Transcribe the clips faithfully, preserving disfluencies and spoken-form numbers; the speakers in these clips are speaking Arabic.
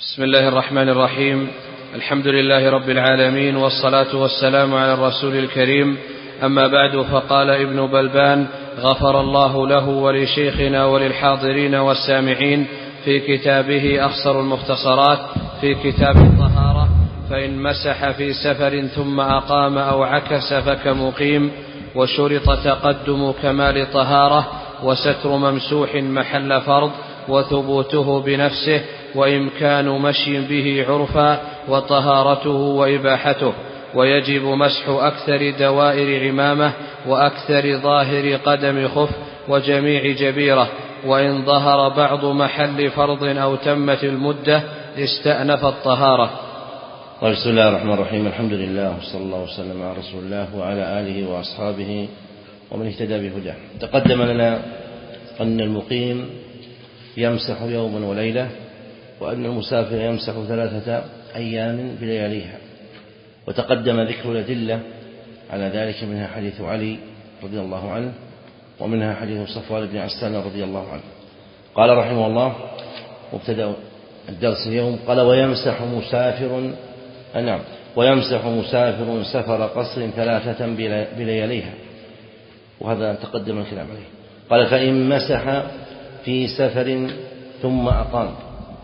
بسم الله الرحمن الرحيم. الحمد لله رب العالمين، والصلاة والسلام على الرسول الكريم. أما بعد، فقال ابن بلبان غفر الله له ولشيخنا وللحاضرين والسامعين في كتابه أخصر المختصرات في كتاب الطهارة: فإن مسح في سفر ثم أقام أو عكس فكمقيم، وشرط تقدم كمال طهارة، وستر ممسوح محل فرض، وثبوته بنفسه، وإمكان مشي به عرفا، وطهارته وإباحته. ويجب مسح أكثر دوائر عمامة، وأكثر ظاهر قدم خف، وجميع جبيرة. وإن ظهر بعض محل فرض أو تمت المدة استأنف الطهارة. بسم الله الرحمن الرحيم. الحمد لله، وصلى الله وسلم على رسول الله وعلى آله وأصحابه ومن اهتدى بهداه. تقدم لنا أن المقيم يمسح يوما وليلة، وأن المسافر يمسح ثلاثة أيام بلياليها. وتقدم ذكر الأدلة على ذلك، منها حديث علي رضي الله عنه، ومنها حديث صفوان بن عسان رضي الله عنه. قال رحمه الله مبتدأ الدرس اليوم، قال ويمسح مسافر نعم ويمسح مسافر سفر قصر ثلاثة بلياليها، وهذا تقدم الكلام عليه. قال فإن مسح في سفر ثم أقام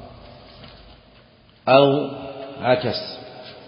أو عكس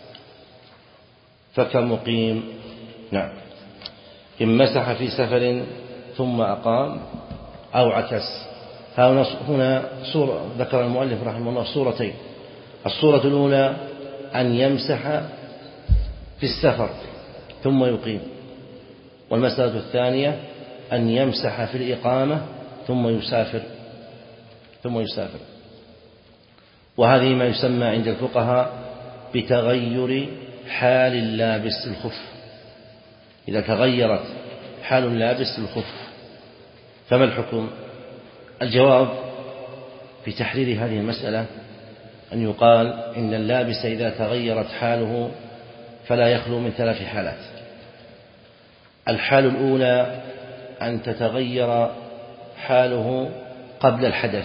فكمقيم. نعم إن مسح في سفر ثم أقام أو عكس. هنا صورة ذكر المؤلف رحمه الله صورتين. الصورة الأولى أن يمسح في السفر ثم يقيم، والمسألة الثانية أن يمسح في الإقامة ثم يسافر ثم يسافر وهذه ما يسمى عند الفقهاء بتغير حال اللابس الخف. إذا تغيرت حال اللابس الخف فما الحكم؟ الجواب في تحرير هذه المسألة أن يقال إن اللابس إذا تغيرت حاله فلا يخلو من ثلاث حالات. الحال الأولى أن تتغير حاله قبل الحدث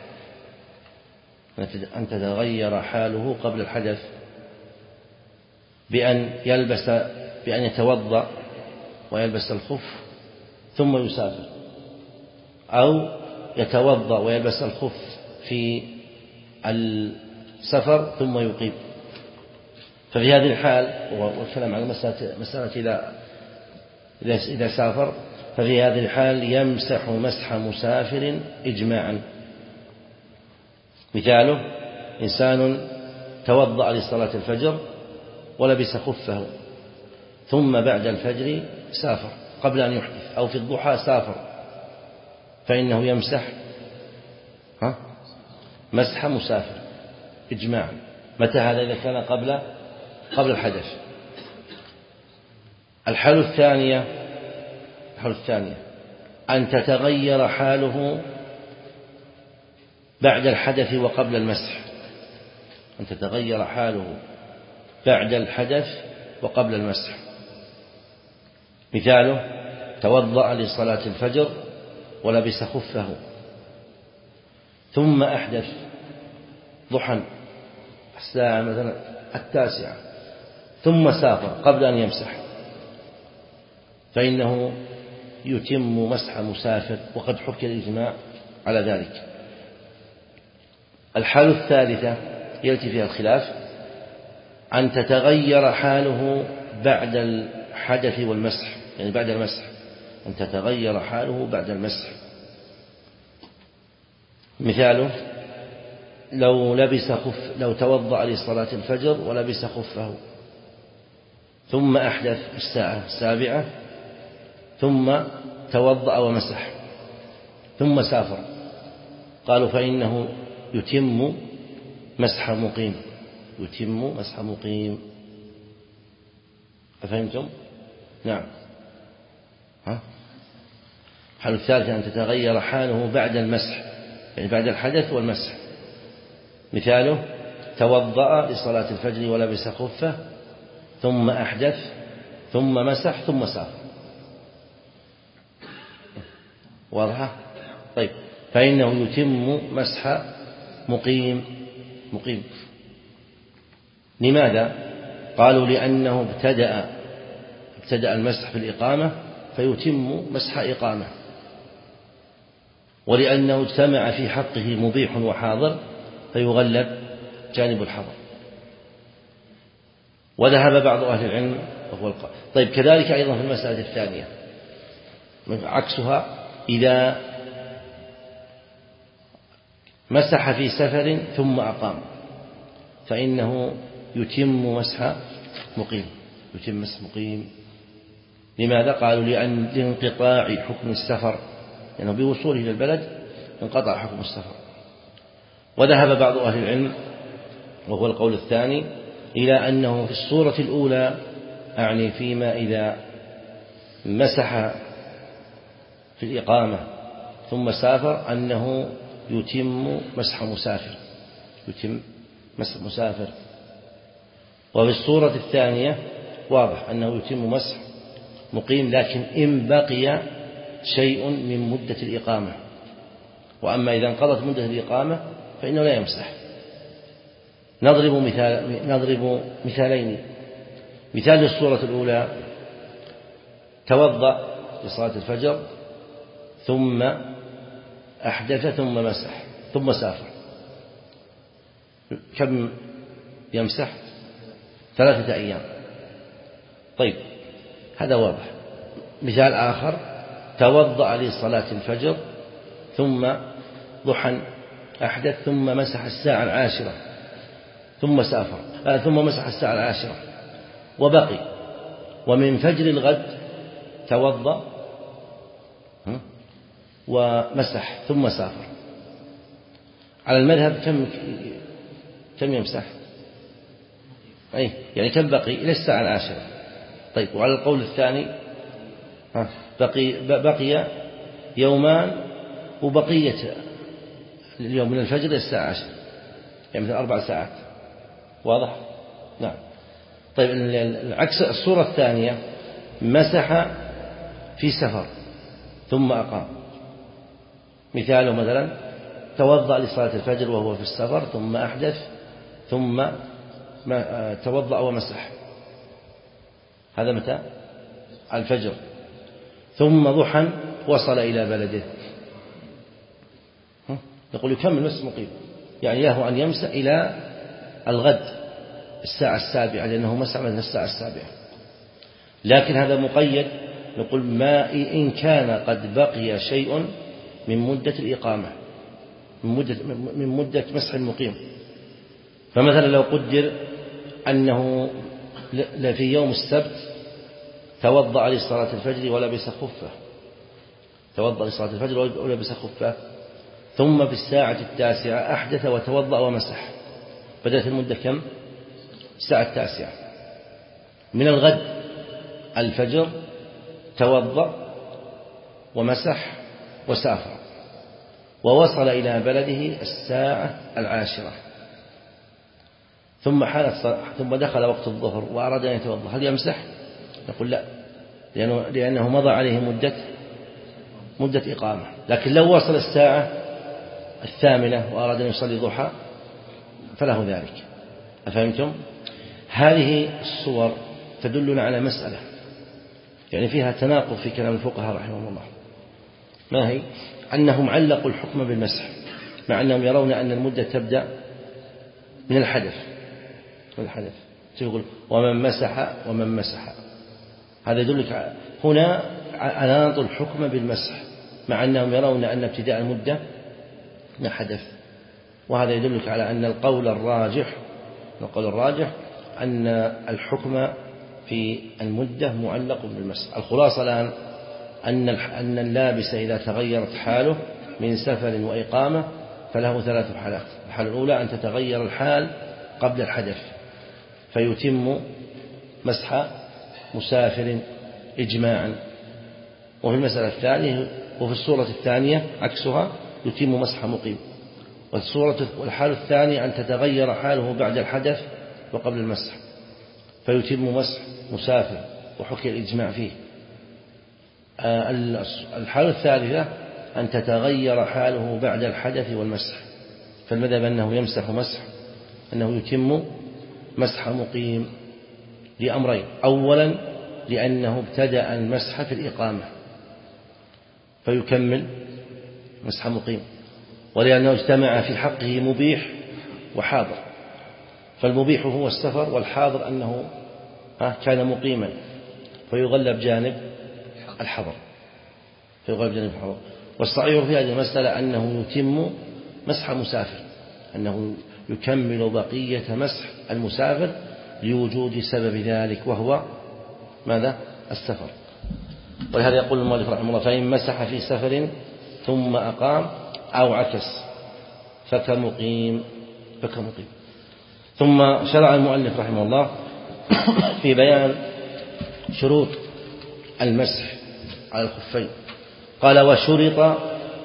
أن تتغير حاله قبل الحدث بأن يلبس بأن يتوضأ ويلبس الخف ثم يسافر، أو يتوضأ ويلبس الخف في السفر ثم يقيم. ففي هذه الحال، والكلام عن مسألة إذا إذا سافر، ففي هذه الحال يمسح مسح مسافر إجماعا. مثاله إنسان توضأ لصلاة الفجر ولبس خفه، ثم بعد الفجر سافر قبل أن يحدث، أو في الضحى سافر، فإنه يمسح ها مسح مسافر إجماعا. متى هذا؟ إذا كان قبل قبل الحدث. الحالة الثانية الحالة الثانية أن تتغير حاله بعد الحدث وقبل المسح أن تتغير حاله بعد الحدث وقبل المسح. مثاله توضأ لصلاة الفجر ولبس خفه، ثم أحدث ضحى الساعة مثلا التاسعة، ثم سافر قبل أن يمسح، فإنه يتم مسح مسافر، وقد حكي الإجماع على ذلك. الحالة الثالثة يأتي فيها الخلاف، أن تتغير حاله بعد الحدث والمسح، يعني بعد المسح، أن تتغير حاله بعد المسح. مثاله لو لبس خف لو توضأ لصلاة الفجر ولبس خفه، ثم أحدث الساعة السابعة، ثم توضأ ومسح، ثم سافر، قالوا فإنه يتم مسح مقيم يتم مسح مقيم. أفهمتم؟ نعم. ها؟ الحالة الثالثة أن تتغير حاله بعد المسح، يعني بعد الحدث والمسح. مثاله توضأ لصلاة الفجر ولبس خفه، ثم أحدث، ثم مسح، ثم سافر. واضحة؟ طيب، فإنه يتم مسح مقيم. مقيم. لماذا؟ قالوا لأنه ابتدأ ابتدأ المسح في الإقامة فيتم مسح إقامة، ولأنه اجتمع في حقه مبيح وحاضر فيغلب جانب الحظر. وذهب بعض أهل العلم وهو القول. طيب كذلك أيضا في المسألة الثانية عكسها، إذا مسح في سفر ثم أقام فإنه يتم مسح مقيم يتم مسح مقيم. لماذا؟ قالوا لأن لانقطاع حكم السفر، لأنه يعني بوصوله إلى البلد انقطع حكم السفر. وذهب بعض أهل العلم وهو القول الثاني إلى أنه في الصورة الأولى، أعني فيما إذا مسح في الإقامة ثم سافر، أنه يتم مسح مسافر يتم مسح مسافر. وفي الصورة الثانية واضح أنه يتم مسح مقيم، لكن إن بقي شيء من مدة الإقامة. وأما إذا انقضت مدة الإقامة فإنه لا يمسح. نضرب مثال نضرب مثالين. مثال للصورة الأولى: توضأ لصلاة الفجر ثم أحدث ثم مسح ثم سافر، كم يمسح؟ ثلاثة أيام. طيب هذا واضح. مثال آخر: توضأ لصلاة الفجر ثم ضحى أحدث ثم مسح الساعة العاشرة ثم سافر آه ثم مسح الساعة العاشرة وبقي، ومن فجر الغد توضأ ومسح ثم سافر. على المذهب كم كم يمسح؟ أي يعني كم بقي إلى الساعة العاشرة. طيب وعلى القول الثاني بقي بقي يومان وبقية اليوم من الفجر إلى الساعة عشر، يعني مثل أربع ساعات. واضح؟ نعم. طيب العكس الصورة الثانية: مسح في سفر ثم أقام. مثاله مثلا: توضأ لصلاة الفجر وهو في السفر ثم أحدث ثم توضأ ومسح. هذا متى؟ الفجر. ثم ضحى وصل إلى بلده، نقول يكمل مسح مقيم، يعني له أن يمسح إلى الغد الساعة السابعة، لأنه مسح من الساعة السابعة. لكن هذا مقيد، نقول ما إن كان قد بقي شيء من مدة الإقامة، من مدة, من مدة مسح المقيم. فمثلا لو قدر أنه في يوم السبت توضأ لصلاة الفجر ولبس خفه توضأ لصلاة الفجر ولبس خفه ثم في الساعة التاسعة أحدث وتوضأ ومسح، بدأت المدة كم؟ الساعة التاسعة. من الغد الفجر توضأ ومسح وسافر ووصل إلى بلده الساعة العاشرة، ثم حانت ثم دخل وقت الظهر وأراد أن يتوضأ، هل يمسح؟ نقول لا، لأنه, لأنه مضى عليه مدة مدة إقامة. لكن لو وصل الساعة الثامنة وأراد أن يصلي ضحى فله ذلك. أفهمتم؟ هذه الصور تدلنا على مسألة يعني فيها تناقض في كلام الفقهاء رحمهم الله. ما هي؟ أنهم علقوا الحكم بالمسح، مع أنهم يرون أن المدة تبدأ من الحدث من الحدث يقول ومن مسح ومن مسح. هذا يدلك هنا على الحكم بالمسح، مع أنهم يرون أن ابتداء المدة من حدث. وهذا يدلك على أن القول الراجح القول الراجح أن الحكم في المدة معلق بالمسح. الخلاصة الآن أن أن اللابس إذا تغيرت حاله من سفر وإقامة فله ثلاث حالات. الحالة الأولى أن تتغير الحال قبل الحدث فيتم مسح مسافر إجماعا، وفي المسألة الثانية وفي الصورة الثانية عكسها يتم مسح مقيم. والصورة والحالة الثانية أن تتغير حاله بعد الحدث وقبل المسح فيتم مسح مسافر، وحكي الإجماع فيه. الحالة الثالثة أن تتغير حاله بعد الحدث والمسح، فالمذهب أنه يمسح مسح أنه يتم مسح مقيم لأمرين: أولا لأنه ابتدأ المسح في الإقامة فيكمل مسح مقيم، ولأنه اجتمع في حقه مبيح وحاضر، فالمبيح هو السفر، والحاضر أنه كان مقيما فيغلب جانب الحضر فيغلب جانب الحضر. والصحيح في هذه المسألة أنه يتم مسح مسافر، أنه يكمل بقية مسح المسافر لوجود سبب ذلك وهو ماذا؟ السفر. ولهذا يقول المؤلف رحمه الله: فإن مسح في سفر ثم أقام أو عكس فكمقيم فكمقيم. ثم شرع المؤلف رحمه الله في بيان شروط المسح على الخفين، قال: وشرط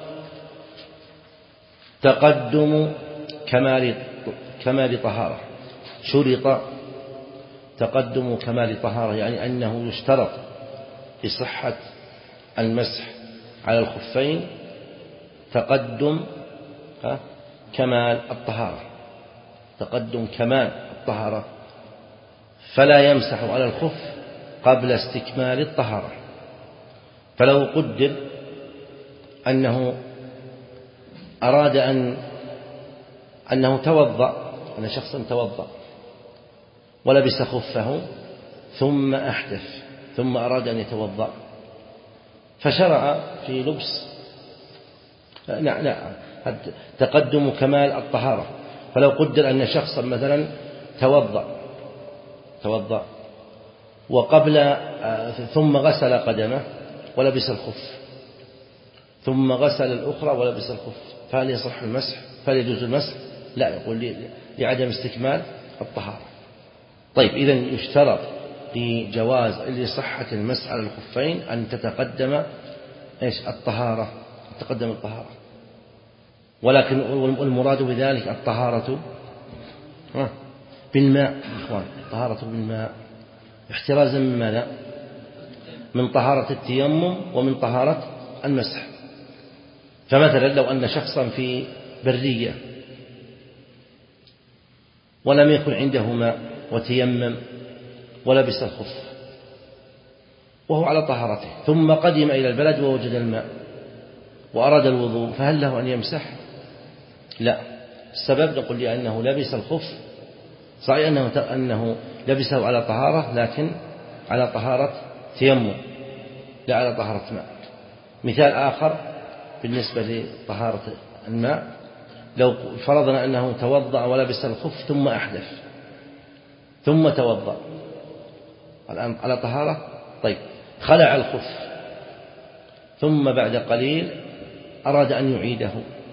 تقدم كمال كمال طهارة. شرط تقدم كمال طهارة، يعني أنه يشترط لصحة المسح على الخفين تقدم كمال الطهارة، تقدم كمال الطهارة، فلا يمسح على الخف قبل استكمال الطهارة. فلو قدر أنه أراد أن أنه توضأ، أن شخصا توضأ ولبس خفه ثم أحدث ثم أراد أن يتوضأ فشرع في لبس نعم نعم تقدم كمال الطهارة. فلو قدر أن شخصا مثلا توضأ توضأ وقبل ثم غسل قدمه ولبس الخف ثم غسل الأخرى ولبس الخف، فهل يصح المسح؟ فهل يجوز المسح؟ لا، يقول لعدم استكمال الطهارة. طيب، إذن يشترط لجواز لصحة المسح على الخفين أن تتقدم إيش؟ الطهارة، تقدم الطهارة. ولكن المراد بذلك الطهارة بالماء، إخوان، الطهارة بالماء احترازا من ماذا؟ من طهارة التيمم ومن طهارة المسح. فمثلا لو أن شخصا في برية ولم يكن عنده ماء وتيمم ولبس الخف وهو على طهارته، ثم قدم إلى البلد ووجد الماء وأراد الوضوء، فهل له أن يمسح؟ لا. السبب نقول لأنه لبس الخف، صحيح أنه, أنه لبسه على طهارة، لكن على طهارة تيمم لا على طهارة ماء. مثال آخر بالنسبة لطهارة الماء: لو فرضنا أنه توضأ ولبس الخف ثم أحدث ثم توضأ، الآن على طهارة، طيب خلع الخف ثم بعد قليل أراد أن يعيده،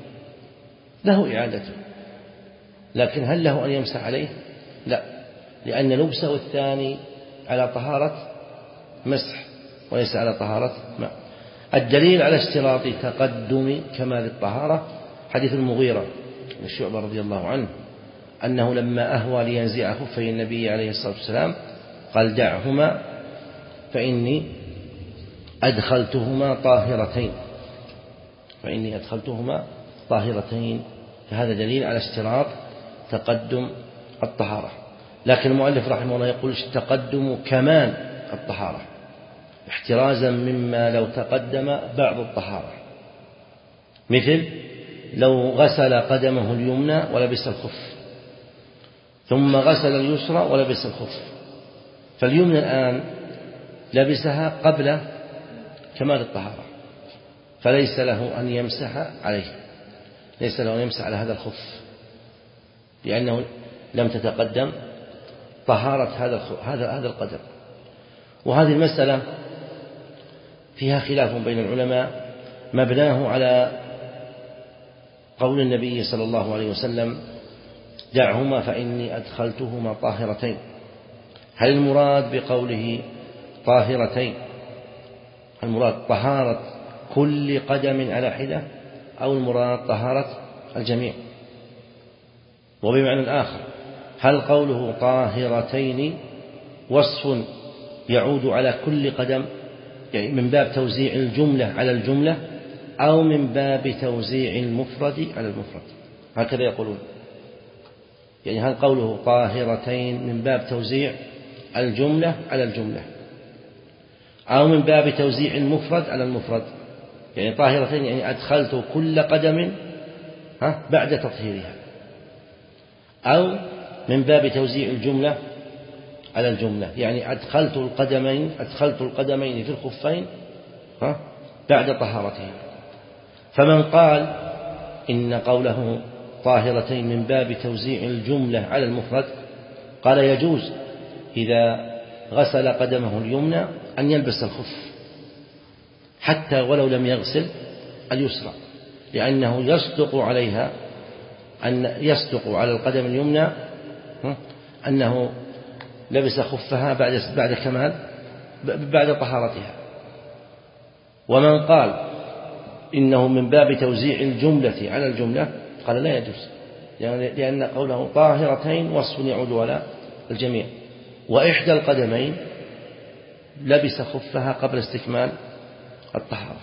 له إعادته، لكن هل له أن يمسح عليه؟ لا، لأن لبسه الثاني على طهارة مسح وليس على طهارة ماء. الدليل على اشتراط تقدم كمال الطهارة حديث المغيرة بن شعبة رضي الله عنه أنه لما أهوى لينزع خفي النبي عليه الصلاة والسلام قال: دعهما فإني أدخلتهما طاهرتين فإني أدخلتهما طاهرتين فهذا دليل على اشتراط تقدم الطهارة. لكن المؤلف رحمه الله يقول: تقدم كمال الطهارة احترازا مما لو تقدم بعض الطهارة، مثل لو غسل قدمه اليمنى ولبس الخف ثم غسل اليسرى ولبس الخف، فاليمنى الآن لبسها قبل كمال الطهارة، فليس له أن يمسح عليه، ليس له أن يمسح على هذا الخف لأنه لم تتقدم طهارة هذا هذا هذا القدم. وهذه المسألة فيها خلاف بين العلماء مبناه على قول النبي صلى الله عليه وسلم: دعهما فإني أدخلتهما طاهرتين. هل المراد بقوله طاهرتين المراد طهارة كل قدم على حدة، أو المراد طهارة الجميع؟ وبمعنى الآخر، هل قوله طاهرتين وصف يعود على كل قدم، يعني من باب توزيع الجملة على الجملة، أو من باب توزيع المفرد على المفرد؟ هكذا يقولون. يعني هل قوله طاهرتين من باب توزيع الجملة على الجملة أو من باب توزيع المفرد على المفرد؟ يعني طاهرتين يعني أدخلت كل قدم بعد تطهيرها، أو من باب توزيع الجملة على الجملة يعني أدخلت القدمين أدخلت القدمين في الخفين بعد طهارتهم. فمن قال إن قوله طاهرتين من باب توزيع الجملة على المفرد قال يجوز إذا غسل قدمه اليمنى أن يلبس الخف حتى ولو لم يغسل اليسرى، لأنه يصدق عليها أن يصدق على القدم اليمنى أنه لبس خفها بعد بعد كمال بعد طهارتها. ومن قال إنه من باب توزيع الجملة على الجملة قال لا يجوز، يعني لأن قوله طاهرتين وصف يعود على الجميع، وإحدى القدمين لبس خفها قبل استكمال الطهارة.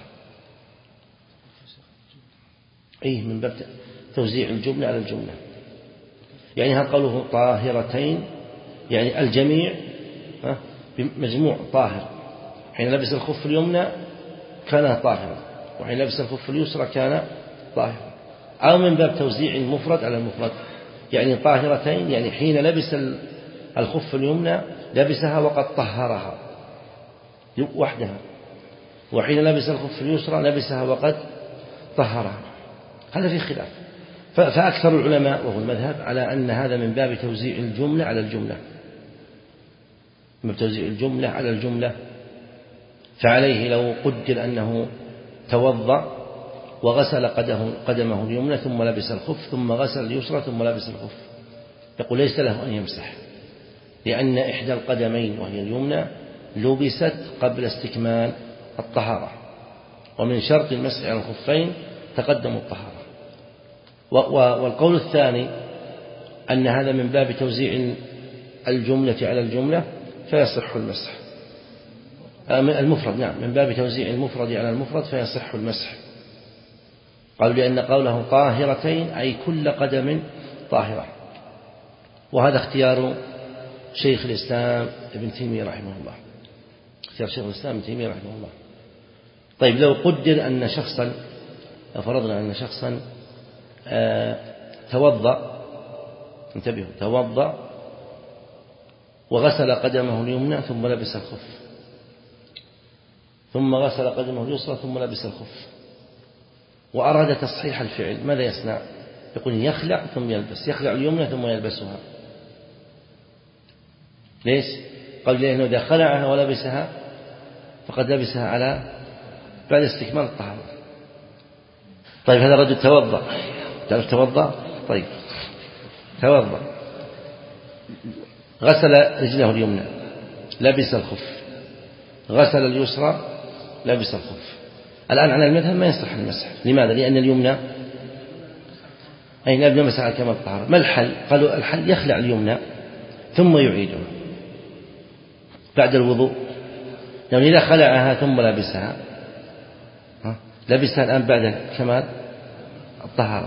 أي من باب توزيع الجملة على الجملة، يعني هذا قوله طاهرتين يعني الجميع بمجموع طاهر، حين لبس الخف اليمنى كان طاهرا، وحين لبس الخف اليسرى كان طاهرا. أو من باب توزيع المفرد على المفرد، يعني طاهرتين يعني حين لبس الخف اليمنى لبسها وقد طهرها وحدها، وحين لبس الخف اليسرى لبسها وقد طهرها. هذا في خلاف، فأكثر العلماء وهو المذهب على أن هذا من باب توزيع الجملة على الجملة، من توزيع الجملة على الجملة. فعليه لو قدر أنه توضأ وغسل قدمه اليمنى ثم لبس الخف ثم غسل اليسرى ثم لبس الخف، يقول ليس له أن يمسح، لأن إحدى القدمين وهي اليمنى لبست قبل استكمال الطهارة، ومن شرط المسح على الخفين تقدم الطهارة. والقول الثاني أن هذا من باب توزيع الجملة على الجملة فيصح المسح المفرد، نعم من باب توزيع المفرد على المفرد فيصح المسح. قالوا لأن قوله طاهرتين أي كل قدم طاهرة، وهذا اختيار شيخ الإسلام ابن تيمية رحمه الله، اختيار شيخ الإسلام ابن تيمية رحمه الله. طيب لو قدر أن شخصا، فرضنا أن شخصا آه توضأ، انتبهوا، توضأ وغسل قدمه اليمنى ثم لبس الخف، ثم غسل قدمه اليسرى ثم لبس الخف، وأراد تصحيح الفعل، ماذا يصنع؟ يقول يخلع ثم يلبس، يخلع اليمنى ثم يلبسها. ليش؟ قال لأنه إذا خلعها ولبسها فقد لبسها على بعد استكمال الطهارة. طيب هذا رجل توضأ، تعرف توضأ؟ طيب توضأ غسل رجله اليمنى لبس الخف، غسل اليسرى لبس الخف. الآن على المذهب ما يصح المسح، لماذا؟ لأن اليمنى أي لا يمسح على كمال الطهارة. ما الحل؟ قالوا الحل يخلع اليمنى ثم يعيدها بعد الوضوء، يعني إذا خلعها ثم لبسها لبسها الآن بعد كمال الطهارة.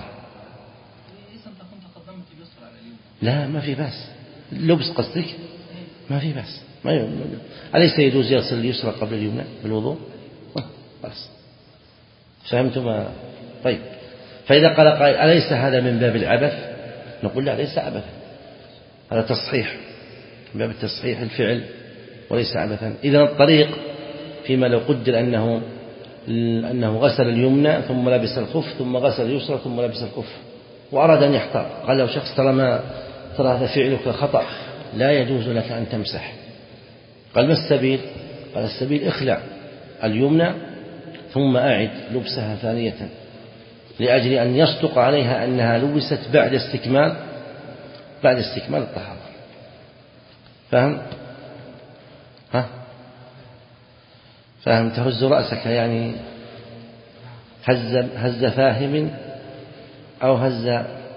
لا ما في بأس، لبس قصدك ما في بأس، ما ي... أليس يجوز يغسل اليسرى قبل اليمنى بالوضوء؟ بس فهمتم؟ طيب فإذا قال قائل أليس هذا من باب العبث؟ نقول لا ليس عبثا، هذا تصحيح من باب التصحيح الفعل وليس عبثا. إذن الطريق فيما لو قدر أنه أنه غسل اليمنى ثم لبس الخف ثم غسل اليسرى ثم لبس الخف وأراد أن يحتاط، قال له شخص ترى ما ترى هذا فعلك خطأ لا يجوز لك أن تمسح. قال ما السبيل؟ قال السبيل اخلع اليمنى ثم أعد لبسها ثانية، لأجل أن يصدق عليها أنها لبست بعد استكمال بعد استكمال الطهارة. فهم؟ ها؟ فهم؟ تهز رأسك يعني هز هز فاهم أو هز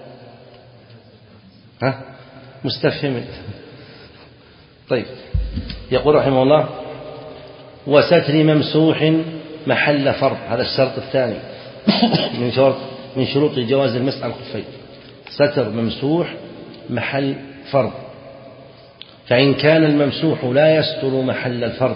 ها مستفهم. طيب يقول رحمه الله وستر ممسوح محل فرض، هذا الشرط الثاني من شروط من شروط جواز المسح على الخفين، ستر ممسوح محل فرض. فإن كان الممسوح لا يستر محل الفرض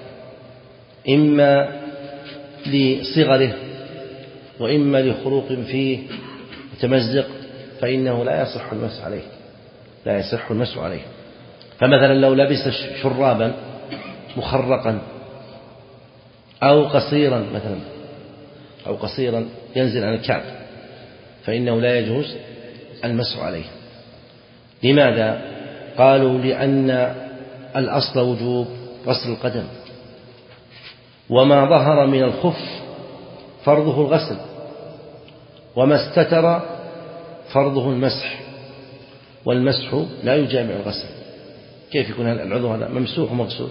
إما لصغره وإما لخروق فيه متمزق فإنه لا يصح المسح عليه لا يصح المسح عليه. فمثلا لو لبس شرابا مخرقا أو قصيرا مثلا أو قصيرا ينزل عن الكعب فإنه لا يجوز المسح عليه. لماذا؟ قالوا لأن الأصل وجوب غسل القدم، وما ظهر من الخف فرضه الغسل، وما استتر فرضه المسح، والمسح لا يجامع الغسل. كيف يكون العضو هذا ممسوح ومغسول؟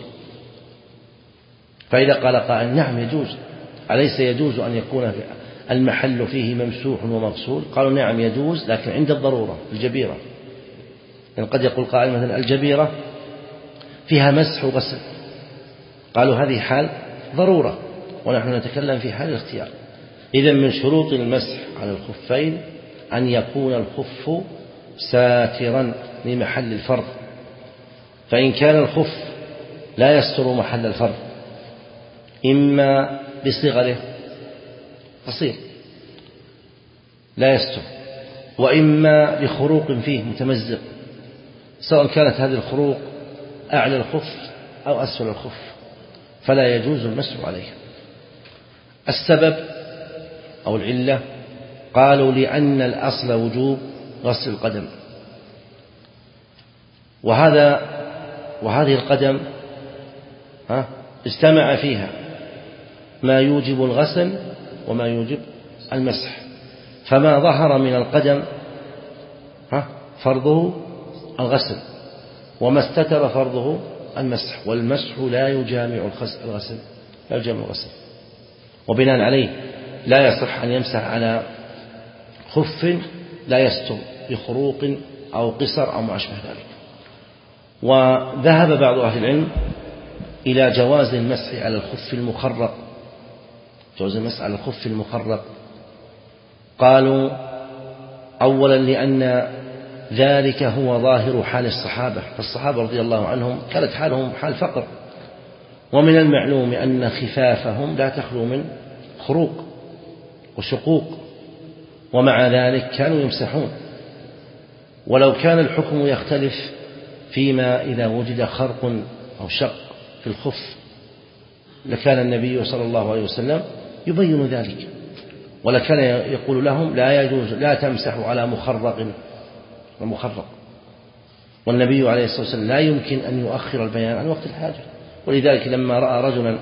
فإذا قال قائل نعم يجوز، أليس يجوز أن يكون المحل فيه ممسوح ومغسول؟ قالوا نعم يجوز، لكن عند الضرورة الجبيرة. يعني قد يقول قائل مثلا الجبيرة فيها مسح وغسل، قالوا هذه حال ضرورة ونحن نتكلم في حال الاختيار. إذن من شروط المسح على الخفين أن يكون الخف ساترا لمحل الفرض. فإن كان الخف لا يستر محل الفرض إما بصغره قصير لا يستر، وإما بخروق فيه متمزق، سواء كانت هذه الخروق أعلى الخف أو أسفل الخف، فلا يجوز المسح عليه. السبب أو العلة قالوا لأن الأصل وجوب غسل القدم، وهذا وهذه القدم ها اجتمع فيها ما يوجب الغسل وما يوجب المسح، فما ظهر من القدم ها فرضه الغسل، وما استتر فرضه المسح، والمسح لا يجامع الغسل لا يجامع الغسل. وبناء عليه لا يصح أن يمسح على خف لا يستر بخروق أو قصر أو ما أشبه ذلك. وذهب بعض أهل العلم إلى جواز المسح على الخف المخرق جواز المسح على الخف المخرق قالوا أولا لأن ذلك هو ظاهر حال الصحابة، فالصحابة رضي الله عنهم كانت حالهم حال فقر، ومن المعلوم أن خفافهم لا تخلو من خروق وشقوق، ومع ذلك كانوا يمسحون. ولو كان الحكم يختلف فيما إذا وجد خرق أو شق في الخف لكان النبي صلى الله عليه وسلم يبين ذلك، ولكان يقول لهم لا يجوز لا تمسحوا على مخرق ومخرق، والنبي عليه الصلاة والسلام لا يمكن أن يؤخر البيان عن وقت الحاجة. ولذلك لما رأى رجلا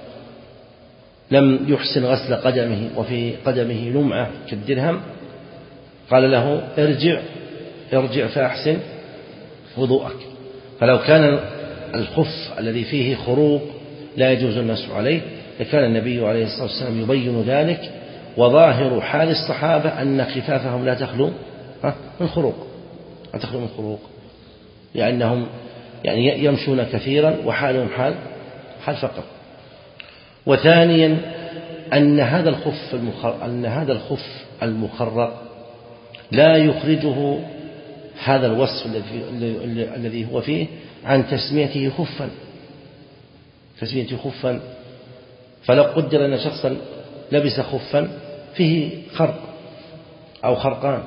لم يحسن غسل قدمه وفي قدمه لمعة كالدرهم قال له ارجع ارجع فأحسن وضوءك. فلو كان الخف الذي فيه خروق لا يجوز المسح عليه لكان النبي عليه الصلاة والسلام يبين ذلك، وظاهر حال الصحابة أن خفافهم لا تخلو من خروق لا تخلو من خروق لأنهم يعني يمشون كثيرا وحالهم حال حال فقر. وثانيا أن هذا الخف المخرق أن هذا الخف المخرق لا يخرجه هذا الوصف الذي الذي هو فيه عن تسميته خفا تسميته خفا. فلو قدر أن شخصا لبس خفا فيه خرق أو خرقان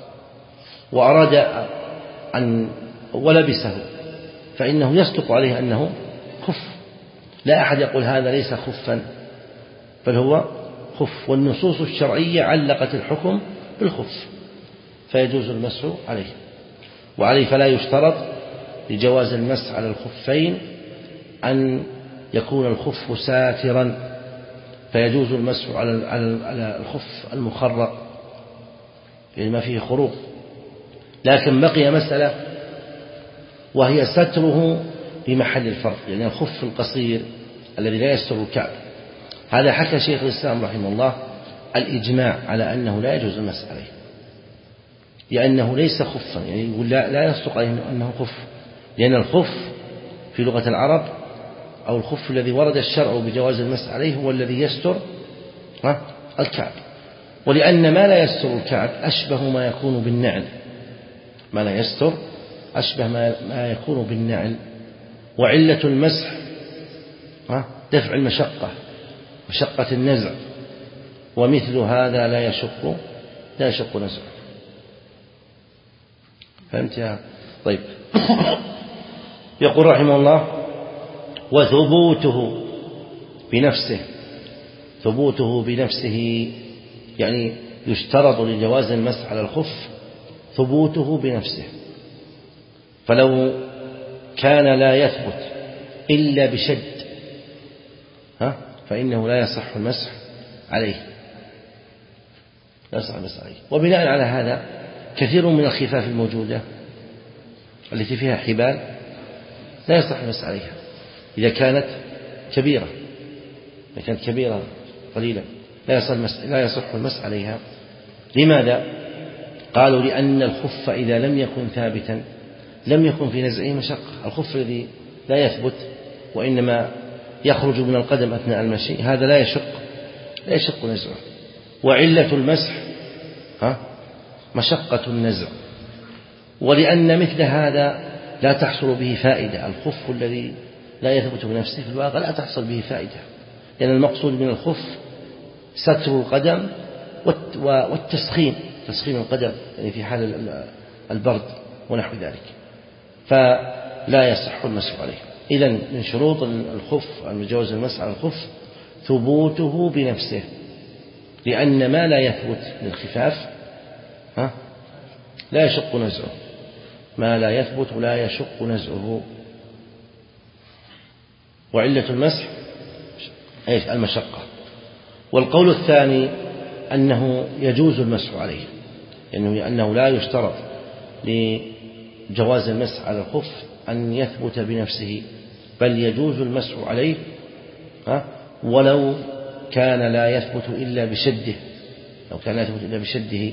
وأراد أن ولبسه فإنه يصدق عليه أنه خف، لا أحد يقول هذا ليس خفا بل هو خف، والنصوص الشرعية علقت الحكم بالخف فيجوز المسح عليه. وعليه فلا يشترط لجواز المسح على الخفين أن يكون الخف ساترا، فيجوز المسح على الخف المخرق يعني ما فيه خروق. لكن بقي مسألة وهي ستره بمحل الفرض، يعني الخف القصير الذي لا يستر الكعب، هذا حكى شيخ الإسلام رحمه الله الإجماع على أنه لا يجوز المسح عليه لأنه ليس خفا، يعني يقول لا, لا يصدق عليه أنه خف، لأن الخف في لغة العرب أو الخف الذي ورد الشرع بجواز المسح عليه هو الذي يستر الكعب، ولأن ما لا يستر الكعب أشبه ما يكون بالنعل، ما لا يستر أشبه ما يكون بالنعل. وعلة المسح دفع المشقة، مشقة النزع، ومثل هذا لا يشق لا يشق نزعه. فهمت يا طيب؟ يقول رحمه الله: وثبوته بنفسه. ثبوته بنفسه يعني يشترط لجواز المسح على الخف ثبوته بنفسه، فلو كان لا يثبت إلا بشد ها فإنه لا يصح المسح عليه، لا يصح المسح عليه. وبناء على هذا كثير من الخفاف الموجودة التي فيها حبال لا يصح المسح عليها إذا كانت كبيرة، إذا كانت كبيرة قليلا لا يصح المسح لا يصح المسح عليها. لماذا؟ قالوا: لأن الخف إذا لم يكن ثابتا لم يكن في نزعه مشقة. الخف الذي لا يثبت وإنما يخرج من القدم أثناء المشي هذا لا يشق لا يشق نزعه. وعلة المسح ها مشقة النزع، ولأن مثل هذا لا تحصل به فائدة. الخف الذي لا يثبت بنفسه في الواقع لا تحصل به فائدة، لأن المقصود من الخف ستر القدم والتسخين، تسخين القدم يعني في حال البرد ونحو ذلك، فلا يصح المسح عليه. إذن من شروط الخف المجوز المسح على الخف ثبوته بنفسه، لأن ما لا يثبت من الخفاف ها لا يشق نزعه، ما لا يثبت لا يشق نزعه. وعلة المسح ايش؟ المشقة. والقول الثاني أنه يجوز المسح عليه، يعني أنه لا يشترط لجواز المسح على الخف أن يثبت بنفسه، بل يجوز المسح عليه ولو كان لا يثبت إلا بشده، لو كان لا يثبت إلا بشده،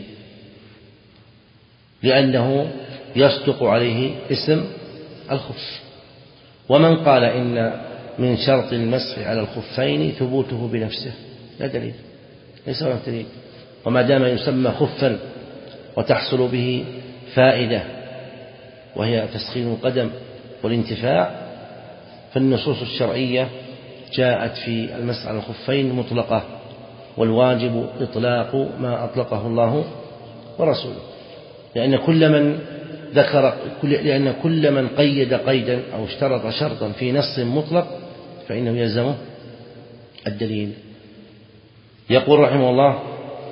لأنه يصدق عليه اسم الخف. ومن قال إن من شرط المسح على الخفين ثبوته بنفسه لا دليل، ليس هناك دليل. وما دام يسمى خفا وتحصل به فائدة وهي تسخين القدم والانتفاع، فالنصوص الشرعية جاءت في المسح على الخفين مطلقة، والواجب إطلاق ما أطلقه الله ورسوله، لأن كل من ذكر لأن كل من قيد قيدا أو اشترط شرطا في نص مطلق فإنه يلزمه الدليل. يقول رحمه الله: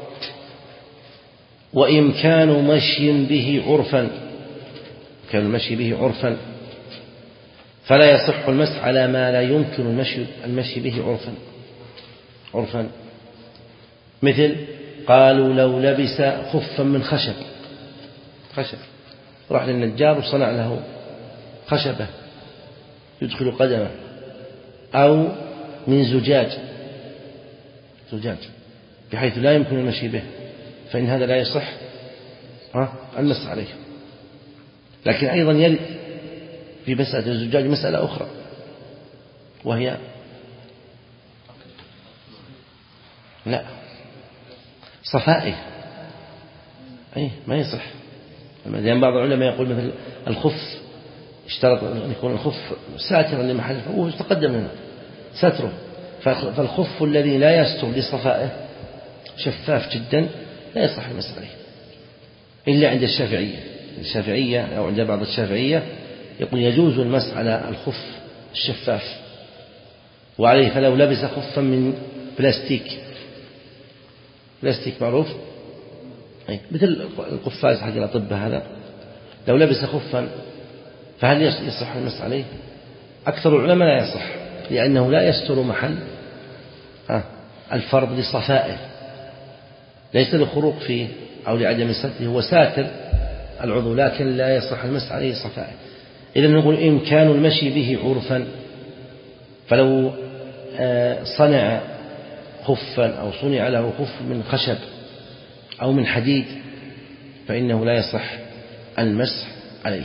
وإمكان مشي به عرفا، كان المشي به عرفا فلا يصح المسح على ما لا يمكن المشي, المشي به عرفا عرفا مثل قالوا لو لبس خفا من خشب خشب راح للنجار وصنع له خشبة يدخل قدمه، أو من زجاج زجاج بحيث لا يمكن المشي به، فإن هذا لا يصح المسح عليه. لكن أيضا يرد في مسألة الزجاج مسألة أخرى، وهي لا صفائه أي ما يصح. يعني بعض العلماء يقول مثل الخف اشترط أن يكون الخف ساترا لمحل، فهو تقدم لنا ستره، فالخف الذي لا يستر لصفائه شفاف جدا لا يصح المسح عليه إلا عند الشافعية. الشافعية أو عند بعض الشافعية يقول يجوز المسح على الخف الشفاف وعليه، فلو لبس خفا من بلاستيك بلاستيك معروف مثل القفاز حق الأطباء هذا، لو لبس خفا فهل يصح المسح عليه؟ أكثر العلماء لا يصح، لأنه لا يستر محل الفرض لصفائه، ليس لخروق فيه أو لعدم ستره، هو ساتر العضو لكن لا يصح المسح عليه صفائه. إذن نقول إمكان المشي به عرفا، فلو صنع خفا أو صنع له خف من خشب أو من حديد فإنه لا يصح المسح عليه،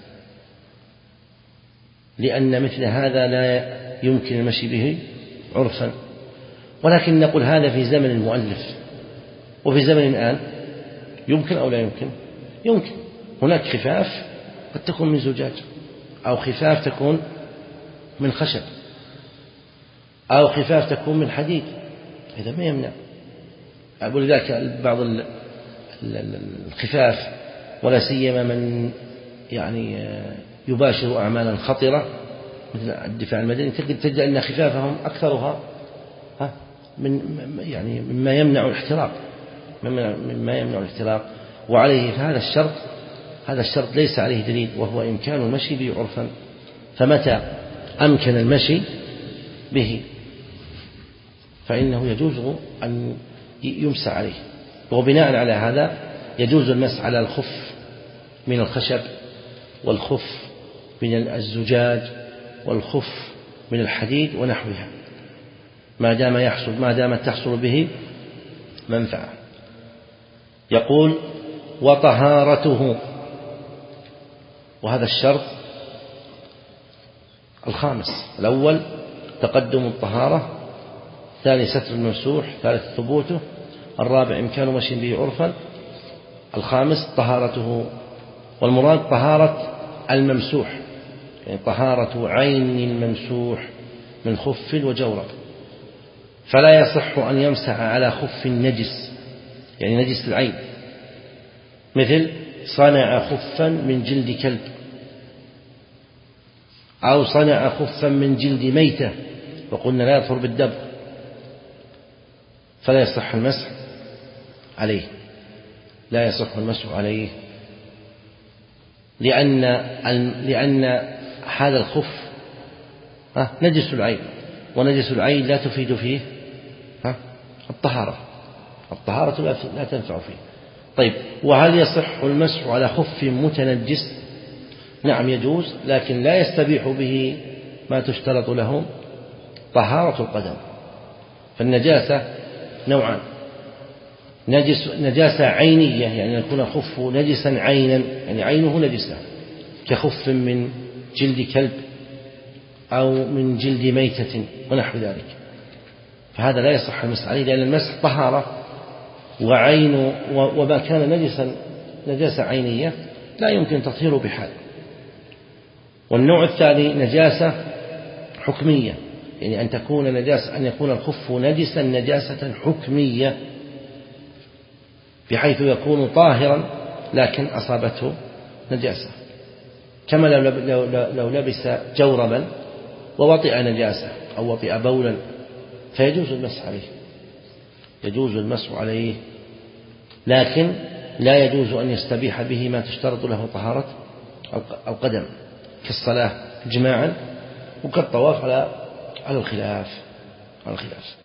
لأن مثل هذا لا يمكن المشي به عرفا. ولكن نقول هذا في زمن المؤلف، وفي زمن الآن يمكن أو لا يمكن؟ يمكن. هناك خفاف قد تكون من زجاج، أو خفاف تكون من خشب، أو خفاف تكون من حديد، هذا ما يمنع. أقول ذلك بعض الخفاف ولا سيما من يعني يباشر أعمالا خطرة مثل الدفاع المدني، تجد أن خفافهم أكثرها من يعني مما يمنع الاحتراق، مما يمنع الاحتراق. وعليه فهذا الشرط هذا الشرط ليس عليه دليل، وهو إمكان المشي به عرفا. فمتى أمكن المشي به فإنه يجوز أن يمسح عليه. وبناء على هذا يجوز المسح على الخف من الخشب، والخف من الزجاج، والخف من الحديد ونحوها، ما دام يحصل ما دامت تحصل به منفعة. يقول وطهارته، وهذا الشرط الخامس. الأول تقدم الطهارة، الثاني ستر الممسوح، الثالث ثبوته، الرابع إمكان مشي به عرفا، الخامس طهارته. والمراد طهارة الممسوح، يعني طهارة عين الممسوح من خف وجورب. فلا يصح أن يمسح على خف نجس، يعني نجس العين، مثل صنع خفا من جلد كلب، أو صنع خفا من جلد ميتة، وقلنا لا يطهر بالدم، فلا يصح المسح عليه لا يصح المسح عليه لأن لأن هذا الخف نجس العين، ونجس العين لا تفيد فيه الطهارة الطهارة لا تنفع فيه. طيب، وهل يصح المسح على خف متنجس؟ نعم يجوز، لكن لا يستبيح به ما تشترط له طهارة القدم. فالنجاسة نوعان: نجس نجاسة عينية، يعني يكون الخف نجسا عينا، يعني عينه نجسة، كخف من جلد كلب أو من جلد ميتة ونحو ذلك، فهذا لا يصح المسح عليه، لأن المسح طهارة، وعين وما كان نجسا نجاسة عينية لا يمكن تطهيره بحال. والنوع الثاني نجاسة حكمية، يعني أن تكون نجاسة أن يكون الخف نجسا نجاسة حكمية، بحيث يكون طاهرا لكن أصابته نجاسة، كما لو لبس جوربا ووطئ نجاسة أو وطئ بولا، فيجوز المسح عليه يجوز المسح عليه لكن لا يجوز أن يستبيح به ما تشترط له طهارة القدم، كالصلاة جماعا، وكالطواف على على الخلاف على الخلاف